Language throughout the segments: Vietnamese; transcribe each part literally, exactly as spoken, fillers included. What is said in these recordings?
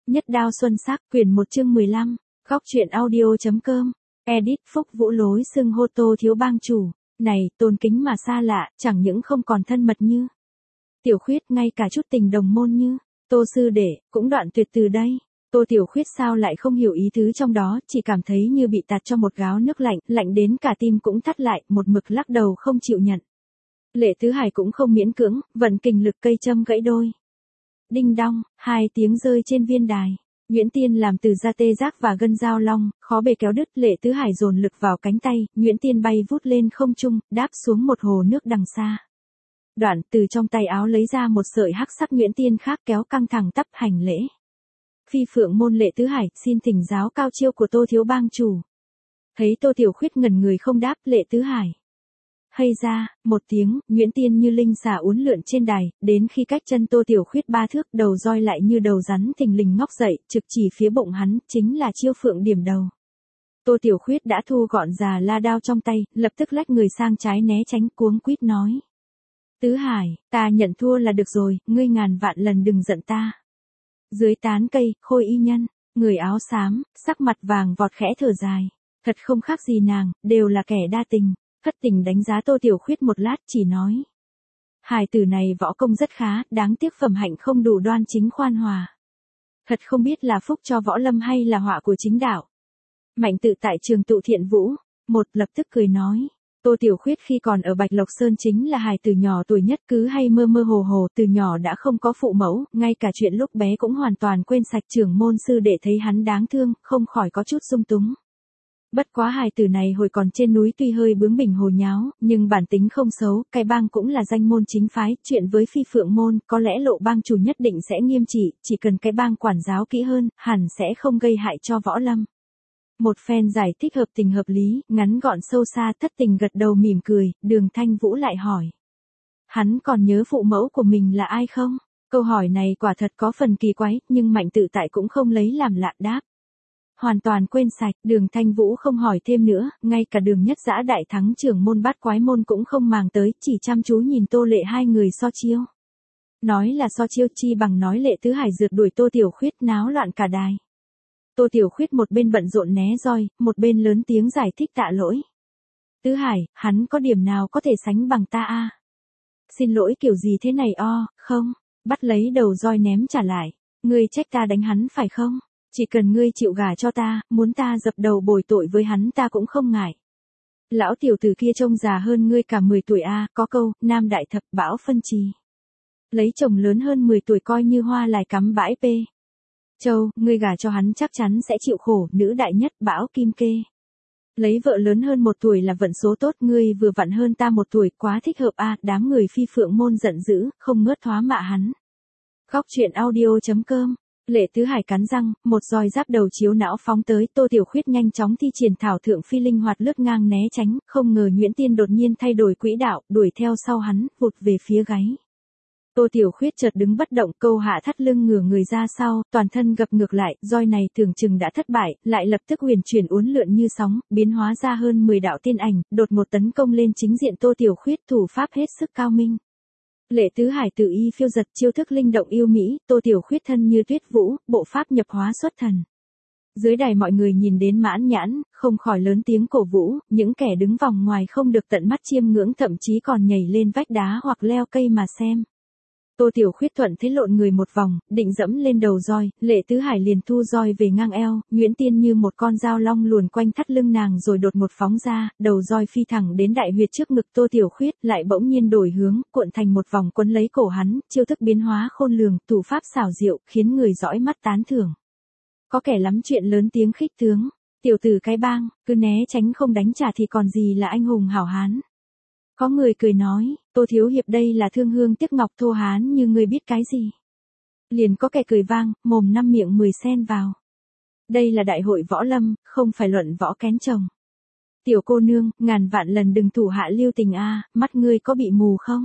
Nhất đao xuân sắc, quyển một chương mười lăm, góc truyện audio.com, edit Phúc Vũ lối xưng hô Tô thiếu bang chủ, này, tôn kính mà xa lạ, chẳng những không còn thân mật như Tiểu Khuyết, ngay cả chút tình đồng môn như Tô sư đệ, cũng đoạn tuyệt từ đây. Tô Tiểu Khuyết sao lại không hiểu ý tứ trong đó, chỉ cảm thấy như bị tạt cho một gáo nước lạnh, lạnh đến cả tim cũng thắt lại, một mực lắc đầu không chịu nhận. Lệ Tứ Hải cũng không miễn cưỡng, vận kình lực cây châm gãy đôi. Đinh đong, hai tiếng rơi trên viên đài. Nguyễn Tiên làm từ da tê giác và gân dao long, khó bề kéo đứt. Lệ Tứ Hải dồn lực vào cánh tay, Nguyễn Tiên bay vút lên không trung, đáp xuống một hồ nước đằng xa. Đoạn từ trong tay áo lấy ra một sợi hắc sắc Nguyễn Tiên khác kéo căng thẳng tắp hành lễ. Phi phượng môn Lệ Tứ Hải, xin thỉnh giáo cao chiêu của Tô thiếu bang chủ. Thấy Tô Tiểu Khuyết ngẩn người không đáp, Lệ Tứ Hải hay ra, một tiếng, Nguyễn Tiên như linh xà uốn lượn trên đài, đến khi cách chân Tô Tiểu Khuyết ba thước, đầu roi lại như đầu rắn thình lình ngóc dậy, trực chỉ phía bụng hắn, chính là chiêu phượng điểm đầu. Tô Tiểu Khuyết đã thu gọn già la đao trong tay, lập tức lách người sang trái né tránh, cuống quýt nói. Tứ Hải, ta nhận thua là được rồi, ngươi ngàn vạn lần đừng giận ta. Dưới tán cây, Khôi y nhân, người áo xám, sắc mặt vàng vọt khẽ thở dài. Thật không khác gì nàng, đều là kẻ đa tình. Thất tình đánh giá Tô Tiểu Khuyết một lát, chỉ nói. Hài tử này võ công rất khá, đáng tiếc phẩm hạnh không đủ đoan chính khoan hòa. Thật không biết là phúc cho võ lâm hay là họa của chính đạo. Mạnh Tự tại Trường Tụ Thiện Vũ, một lập tức cười nói. Tô Tiểu Khuyết khi còn ở Bạch Lộc Sơn chính là hài tử nhỏ tuổi nhất, cứ hay mơ mơ hồ hồ, từ nhỏ đã không có phụ mẫu, ngay cả chuyện lúc bé cũng hoàn toàn quên sạch. Trưởng môn sư đệ thấy hắn đáng thương, không khỏi có chút sung túng. Bất quá hài tử này hồi còn trên núi tuy hơi bướng bỉnh hồ nháo, nhưng bản tính không xấu, cái bang cũng là danh môn chính phái, chuyện với phi phượng môn, có lẽ Lộ bang chủ nhất định sẽ nghiêm trị, chỉ cần cái bang quản giáo kỹ hơn, hẳn sẽ không gây hại cho võ lâm. Một phen giải thích hợp tình hợp lý, ngắn gọn sâu xa. Thất tình gật đầu mỉm cười, Đường Thanh Vũ lại hỏi. Hắn còn nhớ phụ mẫu của mình là ai không? Câu hỏi này quả thật có phần kỳ quái, nhưng Mạnh Tự tại cũng không lấy làm lạ đáp. Hoàn toàn quên sạch, Đường Thanh Vũ không hỏi thêm nữa, ngay cả Đường Nhất Dã đại thắng trưởng môn Bát Quái môn cũng không màng tới, chỉ chăm chú nhìn Tô Lệ hai người so chiêu. Nói là so chiêu chi bằng nói Lệ Tứ Hải rượt đuổi Tô Tiểu Khuyết náo loạn cả đài. Tô Tiểu Khuyết một bên bận rộn né roi, một bên lớn tiếng giải thích tạ lỗi. Tứ Hải, hắn có điểm nào có thể sánh bằng ta a? À? Xin lỗi kiểu gì thế này o, không, bắt lấy đầu roi ném trả lại, ngươi trách ta đánh hắn phải không? Chỉ cần ngươi chịu gả cho ta, muốn ta dập đầu bồi tội với hắn ta cũng không ngại. Lão tiểu tử kia trông già hơn ngươi cả mười tuổi a, à, có câu, nam đại thập bão phân trì. Lấy chồng lớn hơn mười tuổi coi như hoa lại cắm bãi pê. Châu, ngươi gả cho hắn chắc chắn sẽ chịu khổ, nữ đại nhất bão kim kê. Lấy vợ lớn hơn một tuổi là vận số tốt, ngươi vừa vặn hơn ta một tuổi, quá thích hợp a, à, đám người phi phượng môn giận dữ, không ngớt thoá mạ hắn. Góc truyện audio.com. Lệ Tứ Hải cắn răng, một roi giáp đầu chiếu não phóng tới, Tô Tiểu Khuyết nhanh chóng thi triển thảo thượng phi linh hoạt lướt ngang né tránh, không ngờ Nguyễn Tiên đột nhiên thay đổi quỹ đạo, đuổi theo sau hắn, vụt về phía gáy. Tô Tiểu Khuyết chợt đứng bất động, câu hạ thắt lưng ngửa người ra sau, toàn thân gập ngược lại, roi này tưởng chừng đã thất bại, lại lập tức huyền chuyển uốn lượn như sóng, biến hóa ra hơn mười đạo tiên ảnh, đột một tấn công lên chính diện Tô Tiểu Khuyết, thủ pháp hết sức cao minh. Lệ Tứ Hải tự y phiêu giật, chiêu thức linh động yêu mỹ, Tô Tiểu Khuyết thân như tuyết vũ, bộ pháp nhập hóa xuất thần. Dưới đài mọi người nhìn đến mãn nhãn, không khỏi lớn tiếng cổ vũ, những kẻ đứng vòng ngoài không được tận mắt chiêm ngưỡng, thậm chí còn nhảy lên vách đá hoặc leo cây mà xem. Tô Tiểu Khuyết thuận thế lộn người một vòng, định dẫm lên đầu roi, Lệ Tứ Hải liền thu roi về ngang eo, Nguyễn Tiên như một con dao long luồn quanh thắt lưng nàng rồi đột một phóng ra, đầu roi phi thẳng đến đại huyệt trước ngực Tô Tiểu Khuyết, lại bỗng nhiên đổi hướng, cuộn thành một vòng quấn lấy cổ hắn, chiêu thức biến hóa khôn lường, thủ pháp xảo diệu, khiến người dõi mắt tán thưởng. Có kẻ lắm chuyện lớn tiếng khích tướng, tiểu tử cái bang, cứ né tránh không đánh trả thì còn gì là anh hùng hảo hán. Có người cười nói, Tô thiếu hiệp đây là thương hương tiếc ngọc thô hán như ngươi biết cái gì. Liền có kẻ cười vang, mồm năm miệng mười sen vào. Đây là đại hội võ lâm, không phải luận võ kén chồng. Tiểu cô nương, ngàn vạn lần đừng thủ hạ lưu tình a, mắt ngươi có bị mù không?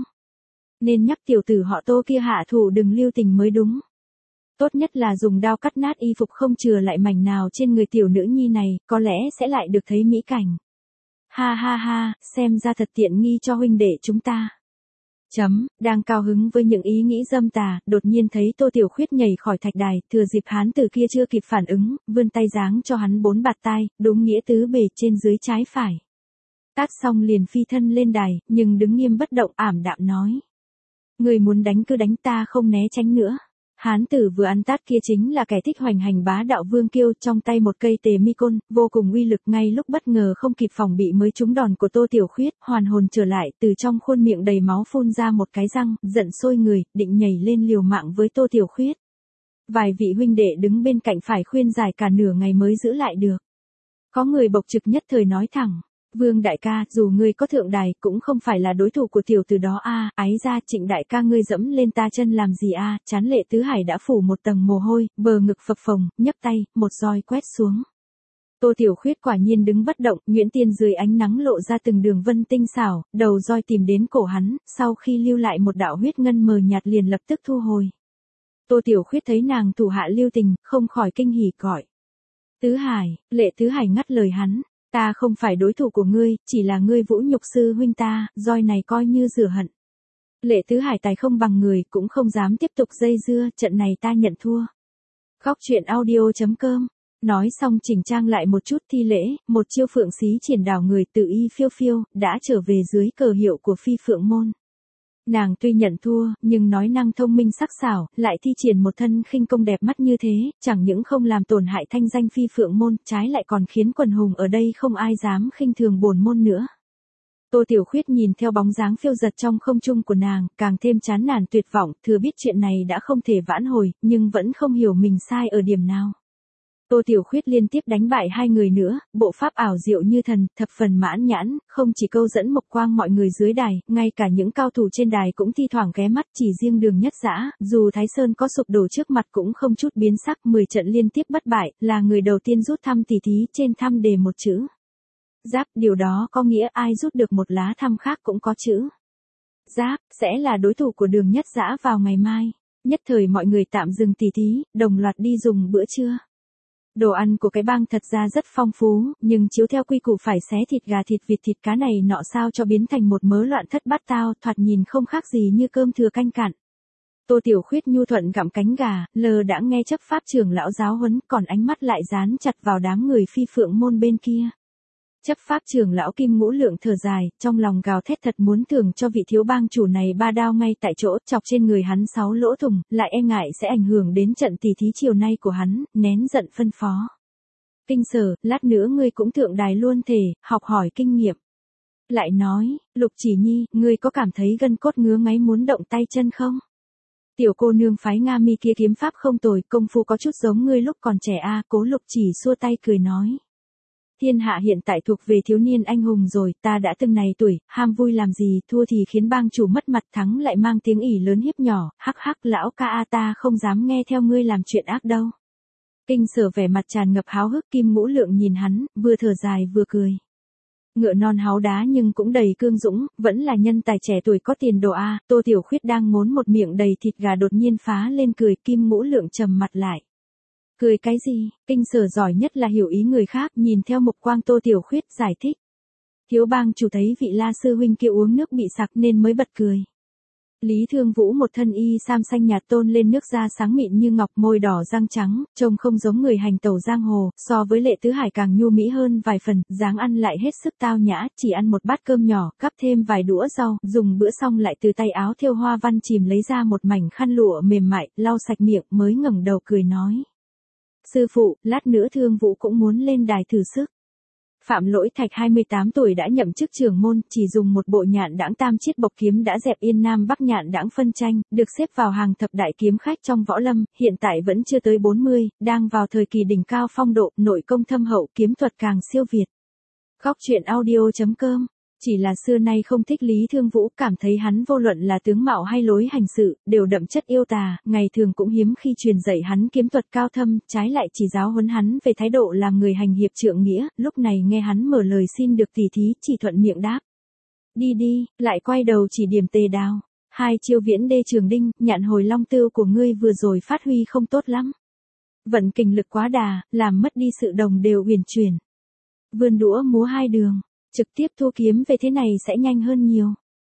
Nên nhắc tiểu tử họ Tô kia hạ thủ đừng lưu tình mới đúng. Tốt nhất là dùng đao cắt nát y phục không chừa lại mảnh nào trên người tiểu nữ nhi này, có lẽ sẽ lại được thấy mỹ cảnh. Ha ha ha, xem ra thật tiện nghi cho huynh đệ chúng ta. Chấm, đang cao hứng với những ý nghĩ dâm tà, đột nhiên thấy Tô Tiểu Khuyết nhảy khỏi thạch đài, thừa dịp hán tử kia chưa kịp phản ứng, vươn tay giáng cho hắn bốn bạt tai, đúng nghĩa tứ bề trên dưới trái phải. Tát xong liền phi thân lên đài, nhưng đứng nghiêm bất động, ảm đạm nói. Người muốn đánh cứ đánh, ta không né tránh nữa. Hán tử vừa ăn tát kia chính là kẻ thích hoành hành bá đạo Vương Kiêu, trong tay một cây tề mi côn, vô cùng uy lực, ngay lúc bất ngờ không kịp phòng bị mới trúng đòn của Tô Tiểu Khuyết, hoàn hồn trở lại, từ trong khuôn miệng đầy máu phun ra một cái răng, giận sôi người, định nhảy lên liều mạng với Tô Tiểu Khuyết. Vài vị huynh đệ đứng bên cạnh phải khuyên giải cả nửa ngày mới giữ lại được. Có người bộc trực nhất thời nói thẳng. Vương đại ca, dù ngươi có thượng đài, cũng không phải là đối thủ của tiểu tử đó a. À, ái ra, Trịnh đại ca ngươi dẫm lên ta chân làm gì a? À, chán Lệ Tứ Hải đã phủ một tầng mồ hôi, bờ ngực phập phồng, nhấc tay, một roi quét xuống. Tô Tiểu Khuyết quả nhiên đứng bất động, nhuyễn tiên dưới ánh nắng lộ ra từng đường vân tinh xảo, đầu roi tìm đến cổ hắn, sau khi lưu lại một đạo huyết ngân mờ nhạt liền lập tức thu hồi. Tô Tiểu Khuyết thấy nàng thủ hạ lưu tình, không khỏi kinh hỉ gọi. Tứ Hải, Lệ Tứ Hải ngắt lời hắn. Ta không phải đối thủ của ngươi, chỉ là ngươi vũ nhục sư huynh ta, roi này coi như rửa hận. Lệ Tứ Hải tài không bằng người, cũng không dám tiếp tục dây dưa, trận này ta nhận thua. Góc truyện audio chấm com. Nói xong chỉnh trang lại một chút thi lễ, một chiêu phượng xí triển đảo người tự y phiêu phiêu, đã trở về dưới cờ hiệu của phi phượng môn. Nàng tuy nhận thua, nhưng nói năng thông minh sắc sảo, lại thi triển một thân khinh công đẹp mắt như thế, chẳng những không làm tổn hại thanh danh phi phượng môn, trái lại còn khiến quần hùng ở đây không ai dám khinh thường bổn môn nữa. Tô Tiểu Khuyết nhìn theo bóng dáng phiêu giật trong không trung của nàng, càng thêm chán nản tuyệt vọng, thừa biết chuyện này đã không thể vãn hồi, nhưng vẫn không hiểu mình sai ở điểm nào. Tô Tiểu Khuyết liên tiếp đánh bại hai người nữa, bộ pháp ảo diệu như thần, thập phần mãn nhãn, không chỉ câu dẫn mộc quang mọi người dưới đài, ngay cả những cao thủ trên đài cũng thi thoảng ghé mắt, chỉ riêng Đường Nhất Dã, dù Thái Sơn có sụp đổ trước mặt cũng không chút biến sắc, mười trận liên tiếp bất bại, là người đầu tiên rút thăm tỷ thí, trên thăm đề một chữ Giáp, điều đó có nghĩa ai rút được một lá thăm khác cũng có chữ Giáp, sẽ là đối thủ của Đường Nhất Dã vào ngày mai. Nhất thời mọi người tạm dừng tỷ thí, đồng loạt đi dùng bữa trưa. Đồ ăn của cái bang thật ra rất phong phú, nhưng chiếu theo quy củ phải xé thịt gà thịt vịt thịt cá này nọ sao cho biến thành một mớ loạn thất bát tao, thoạt nhìn không khác gì như cơm thừa canh cặn. Tô Tiểu Khuyết nhu thuận gặm cánh gà, lờ đã nghe chấp pháp trưởng lão giáo huấn, còn ánh mắt lại dán chặt vào đám người phi phượng môn bên kia. Chấp pháp trưởng lão Kim Ngũ Lượng thở dài, trong lòng gào thét thật muốn thưởng cho vị thiếu bang chủ này ba đao ngay tại chỗ, chọc trên người hắn sáu lỗ thủng, lại e ngại sẽ ảnh hưởng đến trận tỷ thí chiều nay của hắn, nén giận phân phó. Kinh Sở, lát nữa ngươi cũng thượng đài luôn thể, học hỏi kinh nghiệm. Lại nói, Lục Chỉ Nhi, ngươi có cảm thấy gân cốt ngứa ngáy muốn động tay chân không? Tiểu cô nương phái Nga Mi kia kiếm pháp không tồi, công phu có chút giống ngươi lúc còn trẻ a. À, Cố Lục Chỉ xua tay cười nói. Thiên hạ hiện tại thuộc về thiếu niên anh hùng rồi, ta đã từng này tuổi, ham vui làm gì, thua thì khiến bang chủ mất mặt, thắng lại mang tiếng ỷ lớn hiếp nhỏ, hắc hắc lão ca a, ta không dám nghe theo ngươi làm chuyện ác đâu. Kinh Sở vẻ mặt tràn ngập háo hức, Kim Ngũ Lượng nhìn hắn, vừa thở dài vừa cười. Ngựa non háu đá nhưng cũng đầy cương dũng, vẫn là nhân tài trẻ tuổi có tiền đồ a. Tô Tiểu Khuyết đang ngốn một miệng đầy thịt gà đột nhiên phá lên cười, Kim Ngũ Lượng trầm mặt lại. Cười cái gì? Kinh Sở giỏi nhất là hiểu ý người khác, nhìn theo mục quang Tô Tiểu Khuyết giải thích. Thiếu bang chủ thấy vị La sư huynh kia uống nước bị sặc nên mới bật cười. Lý Thương Vũ một thân y sam xanh nhạt tôn lên nước da sáng mịn như ngọc, môi đỏ răng trắng, trông không giống người hành tẩu giang hồ, so với Lệ Tứ Hải càng nhu mỹ hơn vài phần, dáng ăn lại hết sức tao nhã, chỉ ăn một bát cơm nhỏ, cắp thêm vài đũa rau, dùng bữa xong lại từ tay áo thêu hoa văn chìm lấy ra một mảnh khăn lụa mềm mại, lau sạch miệng mới ngẩng đầu cười nói. Sư phụ, lát nữa Thương Vũ cũng muốn lên đài thử sức. Phạm Lỗi Thạch hai mươi tám tuổi đã nhậm chức trưởng môn, chỉ dùng một bộ nhạn đãng tam chiết bộc kiếm đã dẹp Yên Nam Bắc nhạn đãng phân tranh, được xếp vào hàng thập đại kiếm khách trong võ lâm, hiện tại vẫn chưa tới bốn mươi, đang vào thời kỳ đỉnh cao phong độ, nội công thâm hậu, kiếm thuật càng siêu việt. Góc truyện audio chấm com. Chỉ là xưa nay không thích Lý Thương Vũ, cảm thấy hắn vô luận là tướng mạo hay lối hành sự, đều đậm chất yêu tà, ngày thường cũng hiếm khi truyền dạy hắn kiếm thuật cao thâm, trái lại chỉ giáo huấn hắn về thái độ làm người hành hiệp trượng nghĩa, lúc này nghe hắn mở lời xin được tỷ thí, chỉ thuận miệng đáp. Đi đi, lại quay đầu chỉ điểm Tề Đào. Hai chiêu viễn đê trường đinh, nhạn hồi long tưu của ngươi vừa rồi phát huy không tốt lắm. Vận kình lực quá đà, làm mất đi sự đồng đều uyển chuyển. Vươn đũa múa hai đường. Trực tiếp thu kiếm về thế này sẽ nhanh hơn nhiều.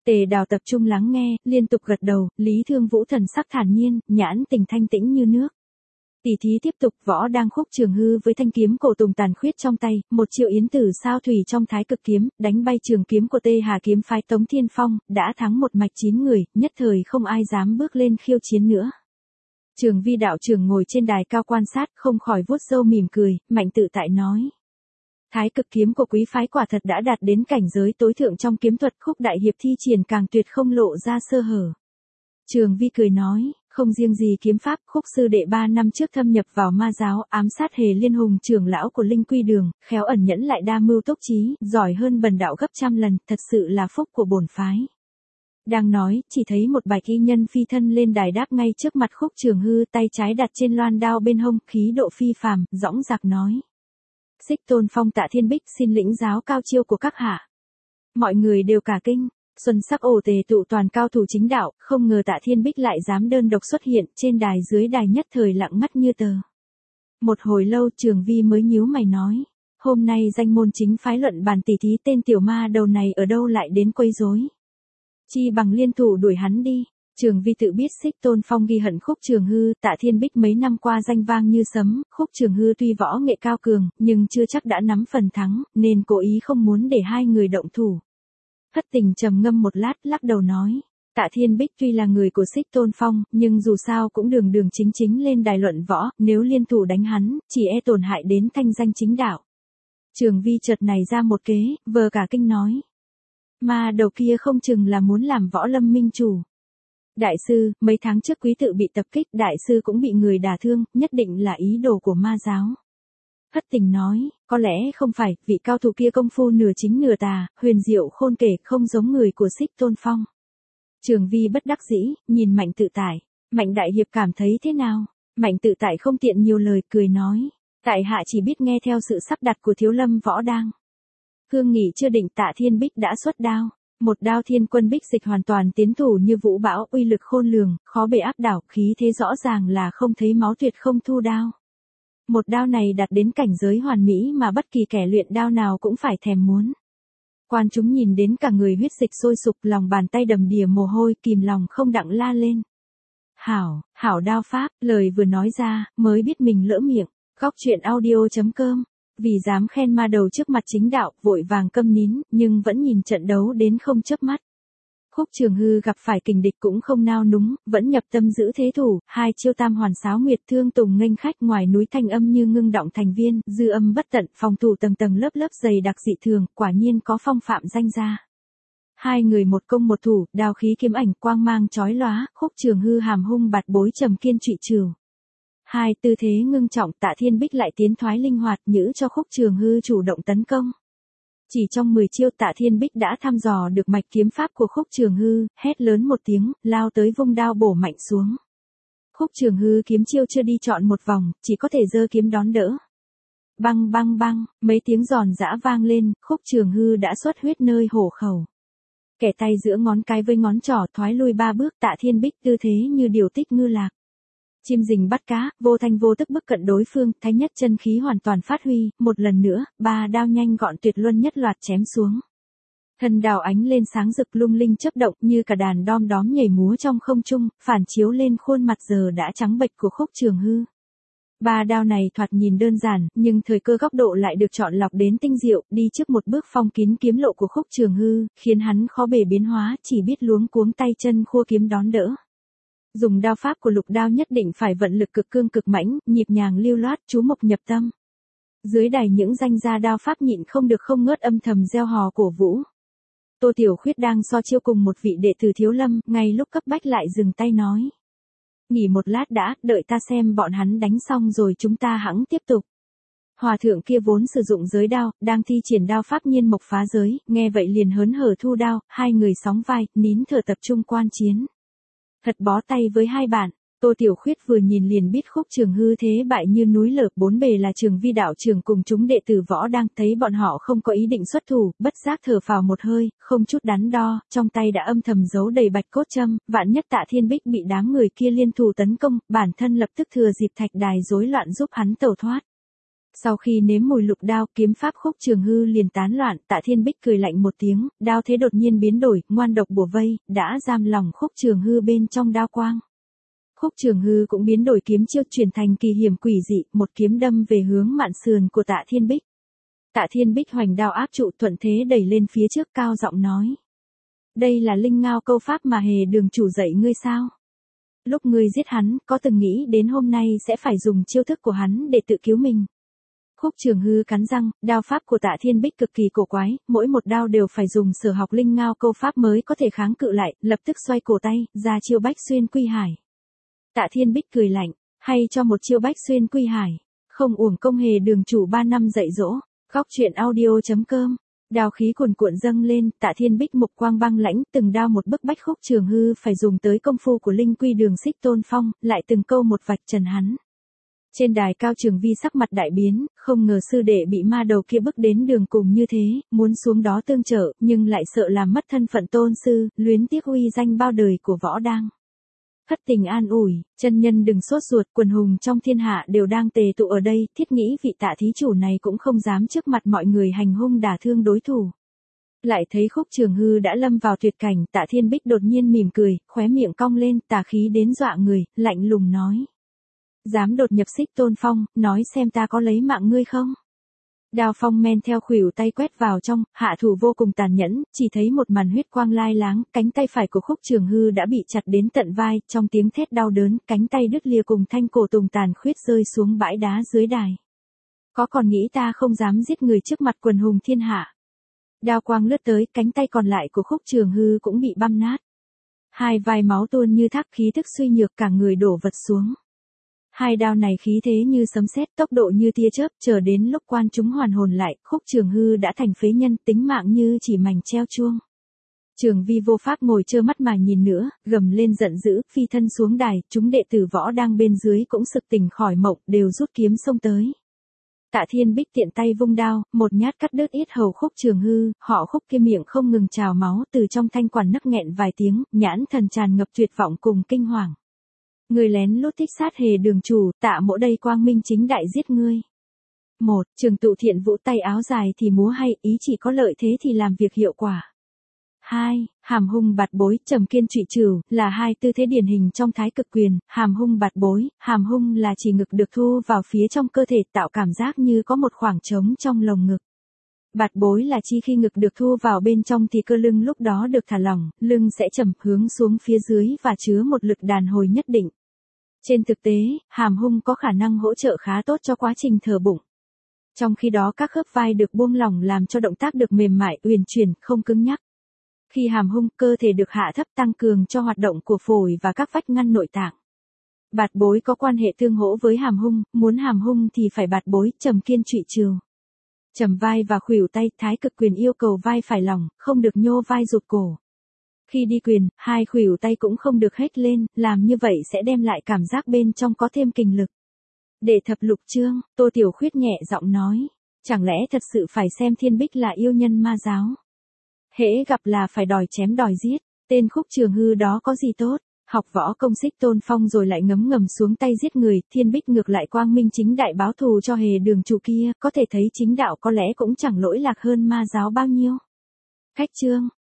Tề Đào tập trung lắng nghe, liên tục gật đầu, Lý Thương Vũ thần sắc thản nhiên, nhãn tình thanh tĩnh như nước. Tỷ thí tiếp tục, võ đang Khúc Trường Hư với thanh kiếm cổ tùng tàn khuyết trong tay, một triệu yến tử sao thủy trong thái cực kiếm, đánh bay trường kiếm của Tê Hà kiếm phái Tống Thiên Phong, đã thắng một mạch chín người, nhất thời không ai dám bước lên khiêu chiến nữa. Trường Vi đạo trưởng ngồi trên đài cao quan sát, không khỏi vuốt râu mỉm cười, mạnh tự tại nói. Thái cực kiếm của quý phái quả thật đã đạt đến cảnh giới tối thượng trong kiếm thuật, Khúc đại hiệp thi triển càng tuyệt không lộ ra sơ hở. Trường Vi cười nói, không riêng gì kiếm pháp, Khúc sư đệ ba năm trước thâm nhập vào ma giáo, ám sát Hề Liên Hùng trưởng lão của Linh Quy Đường, khéo ẩn nhẫn lại đa mưu tốc trí, giỏi hơn bần đạo gấp trăm lần, thật sự là phúc của bổn phái. Đang nói, chỉ thấy một bạch y nhân phi thân lên đài đáp ngay trước mặt Khúc Trường Hư, tay trái đặt trên loan đao bên hông, khí độ phi phàm, dõng dạc nói. Xích Tôn Phong Tạ Thiên Bích xin lĩnh giáo cao chiêu của các hạ. Mọi người đều cả kinh, xuân sắc ồ tề tụ toàn cao thủ chính đạo, không ngờ Tạ Thiên Bích lại dám đơn độc xuất hiện, trên đài dưới đài nhất thời lặng ngắt như tờ. Một hồi lâu Trường Vi mới nhíu mày nói, hôm nay danh môn chính phái luận bàn tỷ thí, tên tiểu ma đầu này ở đâu lại đến quấy rối. Chi bằng liên thủ đuổi hắn đi. Trường Vi tự biết Xích Tôn Phong ghi hận Khúc Trường Hư, Tạ Thiên Bích mấy năm qua danh vang như sấm, Khúc Trường Hư tuy võ nghệ cao cường, nhưng chưa chắc đã nắm phần thắng, nên cố ý không muốn để hai người động thủ. Hất Tình trầm ngâm một lát, lắc đầu nói, Tạ Thiên Bích tuy là người của Xích Tôn Phong, nhưng dù sao cũng đường đường chính chính lên đài luận võ, nếu liên thủ đánh hắn, chỉ e tổn hại đến thanh danh chính đạo. Trường Vi chợt nảy ra một kế, vờ cả kinh nói. Mà đầu kia không chừng là muốn làm võ lâm minh chủ. Đại sư, mấy tháng trước quý tự bị tập kích, đại sư cũng bị người đả thương, nhất định là ý đồ của ma giáo. Hất Tình nói, có lẽ không phải, vị cao thủ kia công phu nửa chính nửa tà, huyền diệu khôn kể, không giống người của Xích Tôn Phong. Trường Vi bất đắc dĩ, nhìn Mạnh Tự Tại. Mạnh đại hiệp cảm thấy thế nào? Mạnh Tự Tại không tiện nhiều lời, cười nói, tại hạ chỉ biết nghe theo sự sắp đặt của Thiếu Lâm Võ Đang. Hương nghỉ chưa định, Tạ Thiên Bích đã xuất đao. Một đao Thiên Quân Bích Dịch hoàn toàn tiến thủ như vũ bão, uy lực khôn lường, khó bề áp đảo, khí thế rõ ràng là không thấy máu, tuyệt không thu đao. Một đao này đạt đến cảnh giới hoàn mỹ mà bất kỳ kẻ luyện đao nào cũng phải thèm muốn. Quan chúng nhìn đến cả người huyết dịch sôi sục, lòng bàn tay đầm đìa mồ hôi, kìm lòng không đặng la lên. Hảo, hảo đao pháp, lời vừa nói ra, mới biết mình lỡ miệng. Góc truyện audio chấm com. Vì dám khen ma đầu trước mặt chính đạo, vội vàng câm nín, nhưng vẫn nhìn trận đấu đến không chớp mắt. Khúc Trường Hư gặp phải kình địch cũng không nao núng, vẫn nhập tâm giữ thế thủ, hai chiêu tam hoàn sáo nguyệt thương tùng nghênh khách, ngoài núi thanh âm như ngưng động thành viên, dư âm bất tận, phòng thủ tầng tầng lớp lớp dày đặc dị thường, quả nhiên có phong phạm danh gia. Hai người một công một thủ, đao khí kiếm ảnh quang mang chói lóa, Khúc Trường Hư hàm hung bạt bối trầm kiên trụy trừ. Hai tư thế ngưng trọng, Tạ Thiên Bích lại tiến thoái linh hoạt, nhữ cho Khúc Trường Hư chủ động tấn công. Chỉ trong mười chiêu, Tạ Thiên Bích đã thăm dò được mạch kiếm pháp của Khúc Trường Hư, hét lớn một tiếng, lao tới vung đao bổ mạnh xuống. Khúc Trường Hư kiếm chiêu chưa đi trọn một vòng, chỉ có thể giơ kiếm đón đỡ. Băng băng băng, mấy tiếng giòn giã vang lên, Khúc Trường Hư đã xuất huyết nơi hổ khẩu. Kẻ tay giữa ngón cái với ngón trỏ thoái lui ba bước, Tạ Thiên Bích tư thế như điều tích ngư lạc. Chim rình bắt cá, vô thanh vô tức bức cận đối phương, thái nhất chân khí hoàn toàn phát huy, một lần nữa, ba đao nhanh gọn tuyệt luân nhất loạt chém xuống. Thân đao ánh lên sáng rực lung linh chớp động như cả đàn đom đóm nhảy múa trong không trung, phản chiếu lên khuôn mặt giờ đã trắng bệch của Khúc Trường Hư. Ba đao này thoạt nhìn đơn giản, nhưng thời cơ góc độ lại được chọn lọc đến tinh diệu, đi trước một bước phong kín kiếm lộ của Khúc Trường Hư, khiến hắn khó bề biến hóa, chỉ biết luống cuống tay chân khua kiếm đón đỡ. Dùng đao pháp của Lục Đao nhất định phải vận lực cực cương cực mãnh, nhịp nhàng lưu loát, chú mục nhập tâm. Dưới đài những danh gia đao pháp nhịn không được không ngớt âm thầm reo hò cổ vũ. Tô Tiểu Khuyết đang so chiêu cùng một vị đệ tử Thiếu Lâm, ngay lúc cấp bách lại dừng tay nói. Nghỉ một lát đã, đợi ta xem bọn hắn đánh xong rồi chúng ta hẵng tiếp tục. Hòa thượng kia vốn sử dụng giới đao, đang thi triển đao pháp nhiên mộc phá giới, nghe vậy liền hớn hở thu đao, hai người sóng vai, nín thở tập trung quan chiến. Thật bó tay với hai bạn, Tô Tiểu Khuyết vừa nhìn liền biết Khúc Trường Hư thế bại như núi lở, bốn bề là Trường Vi đạo trưởng cùng chúng đệ tử võ đang thấy bọn họ không có ý định xuất thủ, bất giác thở phào một hơi, không chút đắn đo, trong tay đã âm thầm giấu đầy bạch cốt châm, vạn nhất Tạ Thiên Bích bị đám người kia liên thủ tấn công, bản thân lập tức thừa dịp thạch đài rối loạn giúp hắn tẩu thoát. Sau khi nếm mùi lục đao, kiếm pháp Khúc Trường Hư liền tán loạn, Tạ Thiên Bích cười lạnh một tiếng, đao thế đột nhiên biến đổi, ngoan độc bủa vây, đã giam lòng Khúc Trường Hư bên trong đao quang. Khúc Trường Hư cũng biến đổi kiếm chiêu chuyển thành kỳ hiểm quỷ dị, một kiếm đâm về hướng mạn sườn của Tạ Thiên Bích. Tạ Thiên Bích hoành đao áp trụ, thuận thế đẩy lên phía trước, cao giọng nói: "Đây là linh ngao câu pháp mà Hề Đường chủ dạy ngươi sao? Lúc ngươi giết hắn, có từng nghĩ đến hôm nay sẽ phải dùng chiêu thức của hắn để tự cứu mình?" Khúc Trường Hư cắn răng, đao pháp của Tạ Thiên Bích cực kỳ cổ quái, mỗi một đao đều phải dùng sở học linh ngao câu pháp mới có thể kháng cự lại, lập tức xoay cổ tay, ra chiêu Bách Xuyên Quy Hải. Tạ Thiên Bích cười lạnh, hay cho một chiêu Bách Xuyên Quy Hải, không uổng công Hề Đường chủ ba năm dạy dỗ. Góc truyện audio chấm com. Đao khí cuồn cuộn dâng lên, Tạ Thiên Bích mục quang băng lãnh, từng đao một bức bách Khúc Trường Hư phải dùng tới công phu của Linh Quy Đường Xích Tôn Phong, lại từng câu một vạch trần hắn. Trên đài cao Trường Vi sắc mặt đại biến, không ngờ sư đệ bị ma đầu kia bức đến đường cùng như thế, muốn xuống đó tương trợ, nhưng lại sợ làm mất thân phận tôn sư, luyến tiếc uy danh bao đời của võ đang. Thất tình an ủi, chân nhân đừng sốt ruột, quần hùng trong thiên hạ đều đang tề tụ ở đây, thiết nghĩ vị Tạ thí chủ này cũng không dám trước mặt mọi người hành hung đả thương đối thủ. Lại thấy Khúc Trường Hư đã lâm vào tuyệt cảnh, Tạ Thiên Bích đột nhiên mỉm cười, khóe miệng cong lên, tà khí đến dọa người, lạnh lùng nói: "Dám đột nhập Xích Tôn Phong, nói xem ta có lấy mạng ngươi không?" Đao phong men theo khuỷu tay quét vào trong, hạ thủ vô cùng tàn nhẫn, chỉ thấy một màn huyết quang lai láng, cánh tay phải của Khúc Trường Hư đã bị chặt đến tận vai, trong tiếng thét đau đớn, cánh tay đứt lìa cùng thanh cổ tùng tàn khuyết rơi xuống bãi đá dưới đài. "Có còn nghĩ ta không dám giết người trước mặt quần hùng thiên hạ?" Đao quang lướt tới, cánh tay còn lại của Khúc Trường Hư cũng bị băm nát. Hai vai máu tuôn như thác, khí tức suy nhược, cả người đổ vật xuống. Hai đao này khí thế như sấm sét, tốc độ như tia chớp, chờ đến lúc quan chúng hoàn hồn lại, Khúc Trường Hư đã thành phế nhân, tính mạng như chỉ mảnh treo chuông. Trường Vi vô pháp ngồi trơ mắt mà nhìn nữa, gầm lên giận dữ, phi thân xuống đài, chúng đệ tử võ đang bên dưới cũng sực tỉnh khỏi mộng, đều rút kiếm xông tới. Tạ Thiên Bích tiện tay vung đao, một nhát cắt đứt yết hầu Khúc Trường Hư, họ Khúc kia miệng không ngừng trào máu, từ trong thanh quản nấc nghẹn vài tiếng, nhãn thần tràn ngập tuyệt vọng cùng kinh hoàng. "Người lén lút thích sát Hề Đường chủ, Tạ mỗ đây quang minh chính đại giết ngươi." Một, Trường Tụ Thiện Vũ tay áo dài thì múa hay, ý chỉ có lợi thế thì làm việc hiệu quả. Hai, Hàm hung bạt bối, Trầm kiên trụy trừu, là hai tư thế điển hình trong Thái Cực Quyền. Hàm hung bạt bối, hàm hung là chỉ ngực được thu vào phía trong cơ thể, tạo cảm giác như có một khoảng trống trong lồng ngực. Bạt bối là chi khi ngực được thu vào bên trong thì cơ lưng lúc đó được thả lỏng, lưng sẽ chầm hướng xuống phía dưới và chứa một lực đàn hồi nhất định. Trên thực tế, hàm hung có khả năng hỗ trợ khá tốt cho quá trình thở bụng. Trong khi đó các khớp vai được buông lỏng làm cho động tác được mềm mại, uyển chuyển, không cứng nhắc. Khi hàm hung, cơ thể được hạ thấp tăng cường cho hoạt động của phổi và các vách ngăn nội tạng. Bạt bối có quan hệ tương hỗ với hàm hung, muốn hàm hung thì phải bạt bối, Trầm kiên trụy trừu. Trầm vai và khuỷu tay, Thái Cực Quyền yêu cầu vai phải lỏng, không được nhô vai rụt cổ. Khi đi quyền, hai khuỷu tay cũng không được hếch lên, làm như vậy sẽ đem lại cảm giác bên trong có thêm kình lực. Đệ thập lục chương, Tô Tiểu Khuyết nhẹ giọng nói, chẳng lẽ thật sự phải xem Thiên Bích là yêu nhân ma giáo? Hễ gặp là phải đòi chém đòi giết, tên Khúc Trường Hư đó có gì tốt? Học võ công Xích Tôn Phong rồi lại ngấm ngầm xuống tay giết người, Thiên Bích ngược lại quang minh chính đại báo thù cho Hề Đường chủ kia, có thể thấy chính đạo có lẽ cũng chẳng lỗi lạc hơn ma giáo bao nhiêu. Khách chương